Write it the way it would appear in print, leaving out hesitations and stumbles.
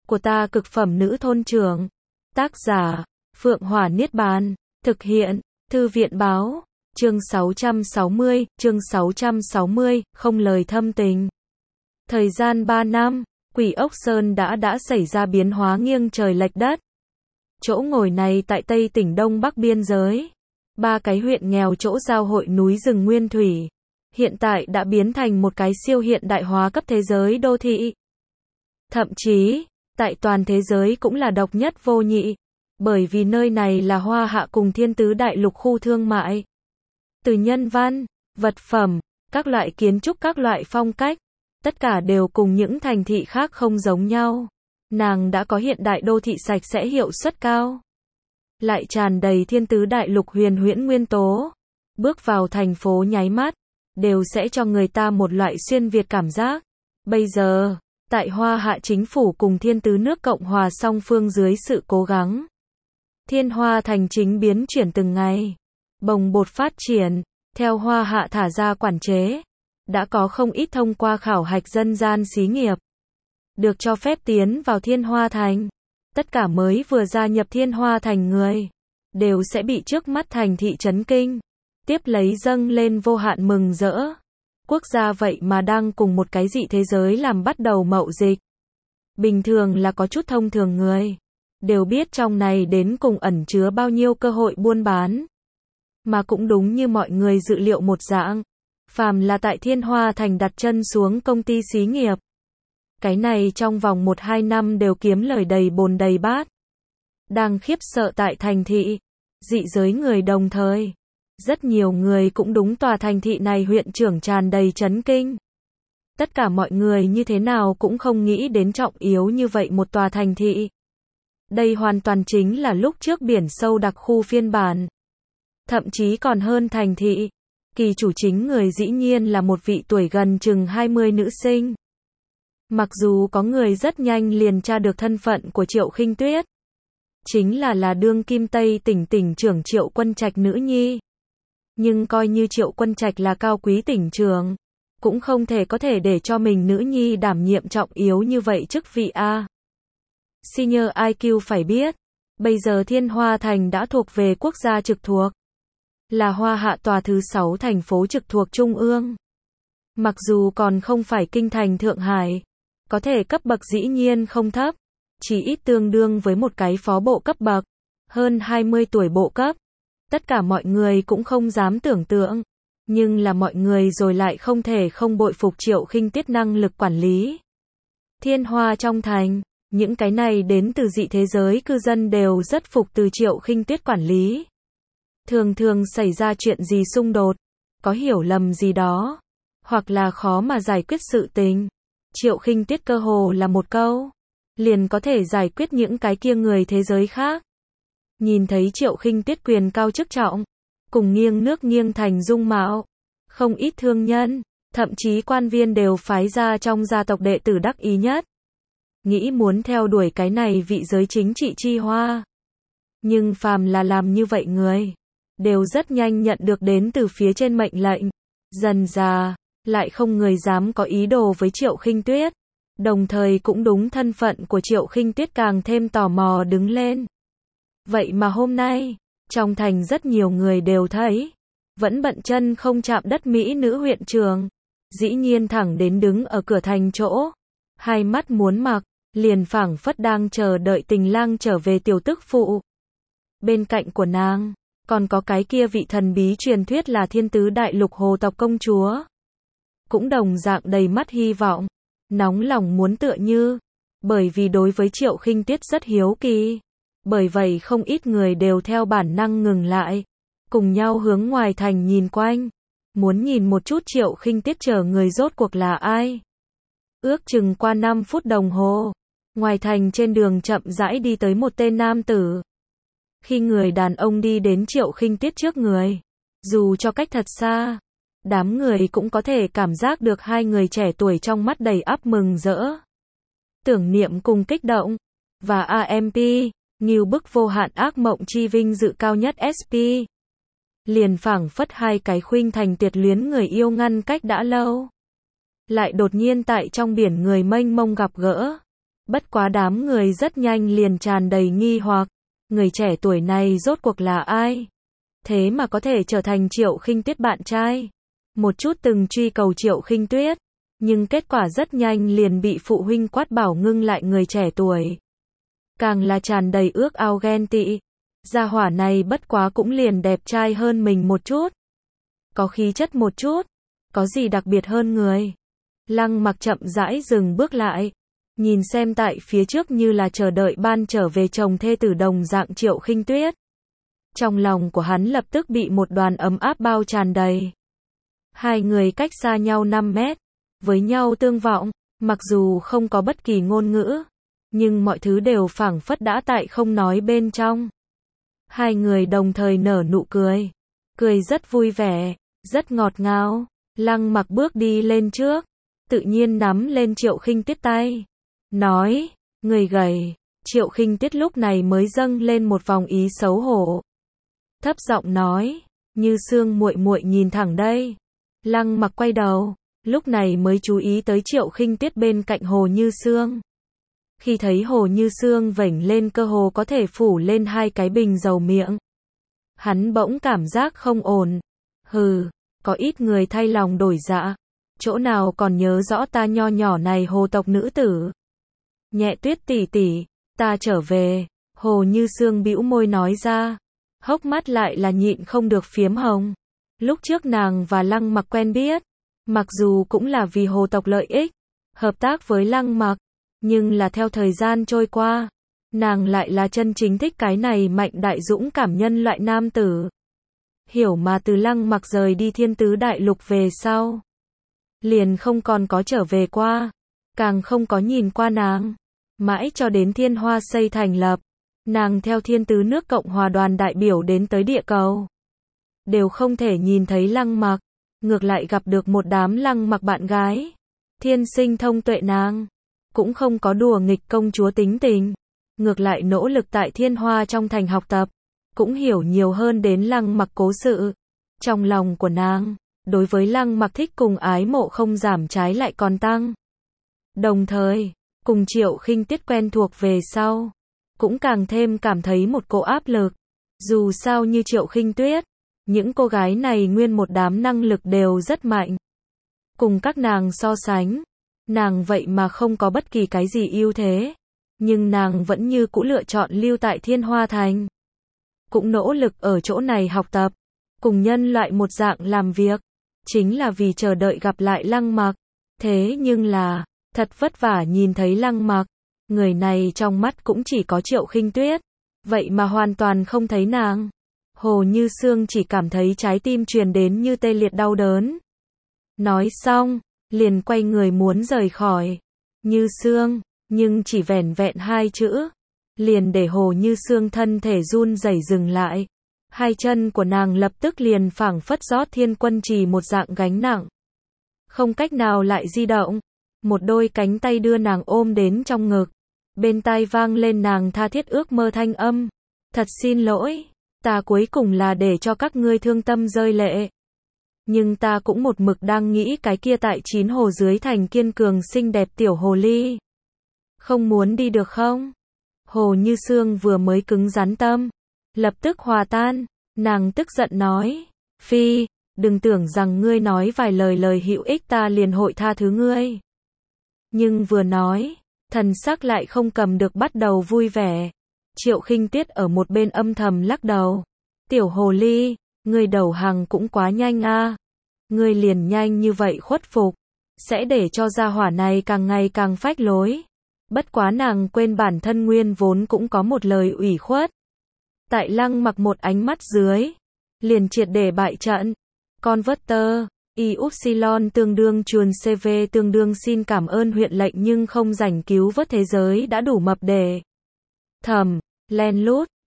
của ta cực phẩm nữ thôn trưởng. Tác giả, Phượng Hỏa Niết Bàn. Thực hiện, Thư viện Báo. Chương 660, không lời thâm tình. Thời gian 3 năm, Quỷ Ốc Sơn đã xảy ra biến hóa nghiêng trời lệch đất. Chỗ ngồi này tại Tây tỉnh Đông Bắc biên giới. 3 cái huyện nghèo chỗ giao hội núi rừng nguyên thủy. Hiện tại đã biến thành một cái siêu hiện đại hóa cấp thế giới đô thị. Thậm chí, tại toàn thế giới cũng là độc nhất vô nhị. Bởi vì nơi này là Hoa Hạ cùng Thiên Tứ Đại Lục khu thương mại. Từ nhân văn, vật phẩm, các loại kiến trúc các loại phong cách, tất cả đều cùng những thành thị khác không giống nhau. Nàng đã có hiện đại đô thị sạch sẽ hiệu suất cao. Lại tràn đầy Thiên Tứ Đại Lục huyền huyễn nguyên tố. Bước vào thành phố nháy mắt, đều sẽ cho người ta một loại xuyên Việt cảm giác. Bây giờ, tại Hoa Hạ chính phủ cùng Thiên Tứ nước Cộng hòa song phương dưới sự cố gắng, Thiên Hoa Thành chính biến chuyển từng ngày, bồng bột phát triển, theo Hoa Hạ thả ra quản chế, đã có không ít thông qua khảo hạch dân gian xí nghiệp, được cho phép tiến vào Thiên Hoa Thành. Tất cả mới vừa gia nhập Thiên Hoa Thành người, đều sẽ bị trước mắt thành thị chấn kinh, tiếp lấy dâng lên vô hạn mừng rỡ. Quốc gia vậy mà đang cùng một cái dị thế giới làm bắt đầu mậu dịch. Bình thường là có chút thông thường người, đều biết trong này đến cùng ẩn chứa bao nhiêu cơ hội buôn bán. Mà cũng đúng như mọi người dự liệu một dạng, phàm là tại Thiên Hoa Thành đặt chân xuống công ty xí nghiệp, cái này trong vòng 1-2 năm đều kiếm lời đầy bồn đầy bát. Đang khiếp sợ tại thành thị, dị giới người đồng thời. Rất nhiều người cũng đúng tòa thành thị này huyện trưởng tràn đầy chấn kinh. Tất cả mọi người như thế nào cũng không nghĩ đến trọng yếu như vậy một tòa thành thị. Đây hoàn toàn chính là lúc trước biển sâu đặc khu phiên bản. Thậm chí còn hơn thành thị. Kỳ chủ chính người dĩ nhiên là một vị tuổi gần chừng 20 nữ sinh. Mặc dù có người rất nhanh liền tra được thân phận của Triệu Khinh Tuyết. Chính là đương kim Tây tỉnh tỉnh trưởng Triệu Quân Trạch nữ nhi. Nhưng coi như Triệu Quân Trạch là cao quý tỉnh trưởng, cũng không thể có thể để cho mình nữ nhi đảm nhiệm trọng yếu như vậy chức vị a. Senior IQ phải biết, bây giờ Thiên Hoa Thành đã thuộc về quốc gia trực thuộc, là Hoa Hạ tòa thứ 6 thành phố trực thuộc Trung ương. Mặc dù còn không phải kinh thành Thượng Hải, có thể cấp bậc dĩ nhiên không thấp, chỉ ít tương đương với một cái phó bộ cấp bậc, hơn 20 tuổi bộ cấp. Tất cả mọi người cũng không dám tưởng tượng, nhưng là mọi người rồi lại không thể không bội phục Triệu Khinh Tuyết năng lực quản lý. Thiên Hoa trong thành, những cái này đến từ dị thế giới cư dân đều rất phục từ Triệu Khinh Tuyết quản lý. Thường thường xảy ra chuyện gì xung đột, có hiểu lầm gì đó, hoặc là khó mà giải quyết sự tình. Triệu Khinh Tuyết cơ hồ là một câu, liền có thể giải quyết những cái kia người thế giới khác. Nhìn thấy Triệu Khinh Tuyết quyền cao chức trọng, cùng nghiêng nước nghiêng thành dung mạo, không ít thương nhân, thậm chí quan viên đều phái ra trong gia tộc đệ tử đắc ý nhất. Nghĩ muốn theo đuổi cái này vị giới chính trị chi hoa. Nhưng phàm là làm như vậy người, đều rất nhanh nhận được đến từ phía trên mệnh lệnh. Dần dà, lại không người dám có ý đồ với Triệu Khinh Tuyết. Đồng thời cũng đúng thân phận của Triệu Khinh Tuyết càng thêm tò mò đứng lên. Vậy mà hôm nay, trong thành rất nhiều người đều thấy, vẫn bận chân không chạm đất mỹ nữ huyện trưởng, dĩ nhiên thẳng đến đứng ở cửa thành chỗ, hai mắt muốn mặc, liền phảng phất đang chờ đợi tình lang trở về tiểu tức phụ. Bên cạnh của nàng, còn có cái kia vị thần bí truyền thuyết là Thiên Tứ Đại Lục hồ tộc công chúa. Cũng đồng dạng đầy mắt hy vọng, nóng lòng muốn tựa như, bởi vì đối với Triệu Khinh Tuyết rất hiếu kỳ. Bởi vậy không ít người đều theo bản năng ngừng lại, cùng nhau hướng ngoài thành nhìn quanh, muốn nhìn một chút Triệu Khinh Tuyết chờ người rốt cuộc là ai. Ước chừng qua 5 phút đồng hồ, ngoài thành trên đường chậm rãi đi tới một tên nam tử. Khi người đàn ông đi đến Triệu Khinh Tuyết trước người, dù cho cách thật xa, đám người cũng có thể cảm giác được hai người trẻ tuổi trong mắt đầy ắp mừng rỡ, tưởng niệm cùng kích động, và AMP. Nghiêu bức vô hạn ác mộng chi vinh dự cao nhất SP. Liền phảng phất hai cái khuynh thành tuyệt luyến người yêu ngăn cách đã lâu. Lại đột nhiên tại trong biển người mênh mông gặp gỡ. Bất quá đám người rất nhanh liền tràn đầy nghi hoặc, người trẻ tuổi này rốt cuộc là ai? Thế mà có thể trở thành Triệu Khinh Tuyết bạn trai. Một chút từng truy cầu Triệu Khinh Tuyết, nhưng kết quả rất nhanh liền bị phụ huynh quát bảo ngưng lại người trẻ tuổi. Càng là tràn đầy ước ao ghen tị. Gia hỏa này bất quá cũng liền đẹp trai hơn mình một chút. Có khí chất một chút. Có gì đặc biệt hơn người. Lăng Mặc chậm rãi dừng bước lại. Nhìn xem tại phía trước như là chờ đợi ban trở về chồng thê tử đồng dạng Triệu Khinh Tuyết. Trong lòng của hắn lập tức bị một đoàn ấm áp bao tràn đầy. Hai người cách xa nhau 5 mét. Với nhau tương vọng. Mặc dù không có bất kỳ ngôn ngữ. Nhưng mọi thứ đều phảng phất đã tại không nói bên trong. Hai người đồng thời nở nụ cười. Cười rất vui vẻ. Rất ngọt ngào. Lăng Mặc bước đi lên trước. Tự nhiên nắm lên Triệu Khinh Tuyết tay. Nói, người gầy. Triệu Khinh Tuyết lúc này mới dâng lên một vòng ý xấu hổ. Thấp giọng nói, Như Sương muội muội nhìn thẳng đây. Lăng Mặc quay đầu, lúc này mới chú ý tới Triệu Khinh Tuyết bên cạnh Hồ Như Sương. Khi thấy Hồ Như Sương vểnh lên cơ hồ có thể phủ lên hai cái bình dầu miệng. Hắn bỗng cảm giác không ổn. Hừ, có ít người thay lòng đổi dạ. Chỗ nào còn nhớ rõ ta nho nhỏ này Hồ tộc nữ tử. Nhẹ Tuyết tỷ tỷ, ta trở về. Hồ Như Sương bĩu môi nói ra. Hốc mắt lại là nhịn không được phiếm hồng. Lúc trước nàng và Lăng Mặc quen biết. Mặc dù cũng là vì Hồ tộc lợi ích. Hợp tác với Lăng Mặc. Nhưng là theo thời gian trôi qua. Nàng lại là chân chính thích cái này mạnh đại dũng cảm nhân loại nam tử. Hiểu mà từ Lăng Mặc rời đi Thiên Tứ Đại Lục về sau. Liền không còn có trở về qua. Càng không có nhìn qua nàng. Mãi cho đến Thiên Hoa xây thành lập. Nàng theo Thiên Tứ nước Cộng Hòa đoàn đại biểu đến tới địa cầu. Đều không thể nhìn thấy Lăng Mặc. Ngược lại gặp được một đám Lăng Mặc bạn gái. Thiên sinh thông tuệ nàng. Cũng không có đùa nghịch công chúa tính tình. Ngược lại nỗ lực tại Thiên Hoa trong thành học tập. Cũng hiểu nhiều hơn đến Lăng Mặc cố sự. Trong lòng của nàng, đối với Lăng Mặc thích cùng ái mộ không giảm trái lại còn tăng. Đồng thời, cùng Triệu Khinh Tuyết quen thuộc về sau. Cũng càng thêm cảm thấy một cỗ áp lực. Dù sao như Triệu Khinh Tuyết, những cô gái này nguyên một đám năng lực đều rất mạnh. Cùng các nàng so sánh, nàng vậy mà không có bất kỳ cái gì ưu thế. Nhưng nàng vẫn như cũ lựa chọn lưu tại Thiên Hoa Thành. Cũng nỗ lực ở chỗ này học tập. Cùng nhân loại một dạng làm việc. Chính là vì chờ đợi gặp lại Lăng Mặc. Thế nhưng là, thật vất vả nhìn thấy Lăng Mặc. Người này trong mắt cũng chỉ có Triệu Khinh Tuyết. Vậy mà hoàn toàn không thấy nàng. Hồ Như Sương chỉ cảm thấy trái tim truyền đến như tê liệt đau đớn. Nói xong, liền quay người muốn rời khỏi. Như Sương, nhưng chỉ vẻn vẹn hai chữ. Liền để Hồ Như Sương thân thể run rẩy dừng lại. Hai chân của nàng lập tức liền phảng phất rót thiên quân trì một dạng gánh nặng. Không cách nào lại di động. Một đôi cánh tay đưa nàng ôm đến trong ngực. Bên tai vang lên nàng tha thiết ước mơ thanh âm. Thật xin lỗi, ta cuối cùng là để cho các ngươi thương tâm rơi lệ. Nhưng ta cũng một mực đang nghĩ cái kia tại 9 hồ dưới thành kiên cường xinh đẹp tiểu hồ ly. Không muốn đi được không? Hồ Như Sương vừa mới cứng rắn tâm. Lập tức hòa tan, nàng tức giận nói. Phi, đừng tưởng rằng ngươi nói vài lời hữu ích ta liền hội tha thứ ngươi. Nhưng vừa nói, thần sắc lại không cầm được bắt đầu vui vẻ. Triệu Khinh Tuyết ở một bên âm thầm lắc đầu. Tiểu hồ ly, ngươi đầu hàng cũng quá nhanh a. Ngươi liền nhanh như vậy khuất phục. Sẽ để cho gia hỏa này càng ngày càng phách lối. Bất quá nàng quên bản thân nguyên vốn cũng có một lời ủy khuất. Tại Lăng Mặc một ánh mắt dưới. Liền triệt để bại trận. Converter, Y-Upsilon tương đương chuồn CV tương đương xin cảm ơn huyện lệnh nhưng không rảnh cứu vớt thế giới đã đủ mập để. Thầm, len lút,